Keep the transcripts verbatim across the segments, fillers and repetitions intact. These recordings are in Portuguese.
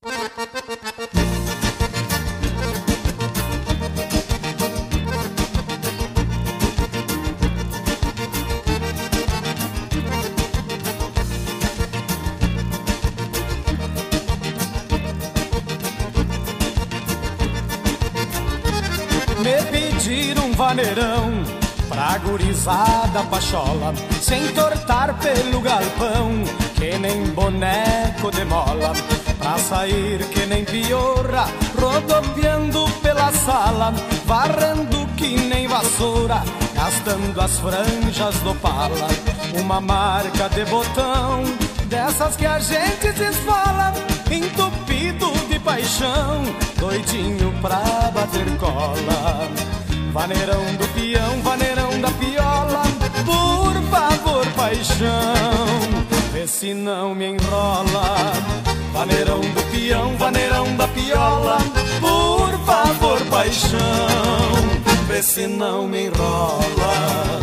Me pediram um vaneirão pra gurizada pachola, sem tortar pelo galpão, que nem boneco de mola, pra sair que nem piorra, rodopiando pela sala, varrendo que nem vassoura, gastando as franjas do pala. Uma marca de botão, dessas que a gente se esfola, entupido de paixão, doidinho pra bater cola. Vaneirão do peão, vaneirão da piola, por favor, paixão, vê se não me enrola. Vaneirão do peão, vaneirão da piola, por favor, paixão, vê se não me enrola.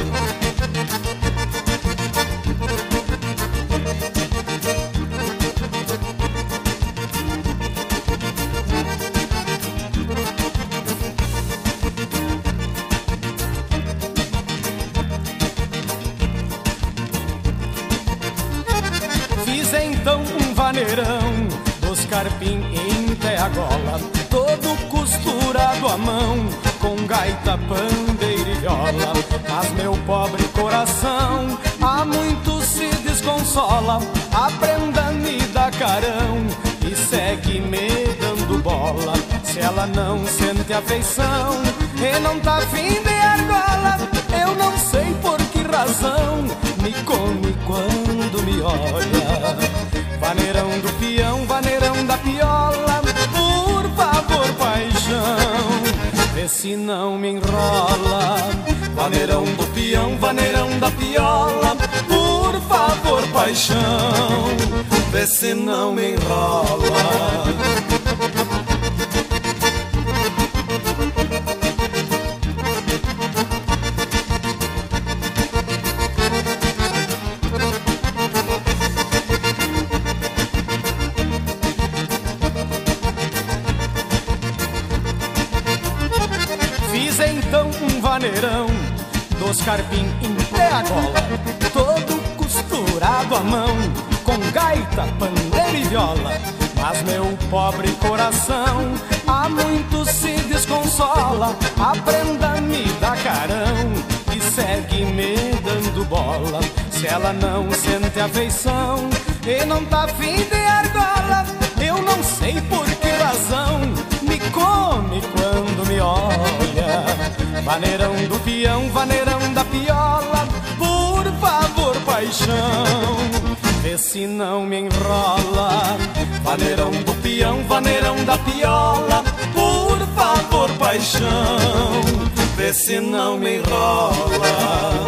Então um vaneirão dos carpim em pé a gola, todo costurado à mão, com gaita, pandeira e viola. Mas meu pobre coração há muito se desconsola, a prenda me dá carão e segue me dando bola. Se ela não sente afeição e não tá afim de argola, eu não sei por que razão me come quando me olha. Vaneirão do peão, vaneirão da piola, por favor, paixão, vê se não me enrola. Vaneirão do peão, vaneirão da piola, por favor, paixão, vê se não me enrola. Fiz então um vaneirão dos carpim em pé a gola, todo costurado à mão, com gaita, pandeira e viola. Mas meu pobre coração há muito se desconsola, a prenda me dá carão e segue me dando bola. Se ela não sente afeição e não tá afim de argola, eu não sei por que razão me come quando me olha. Vaneirão do peão, vaneirão da piola, por favor, paixão, vê se não me enrola. Vaneirão do peão, vaneirão da piola, por favor, paixão, vê se não me enrola.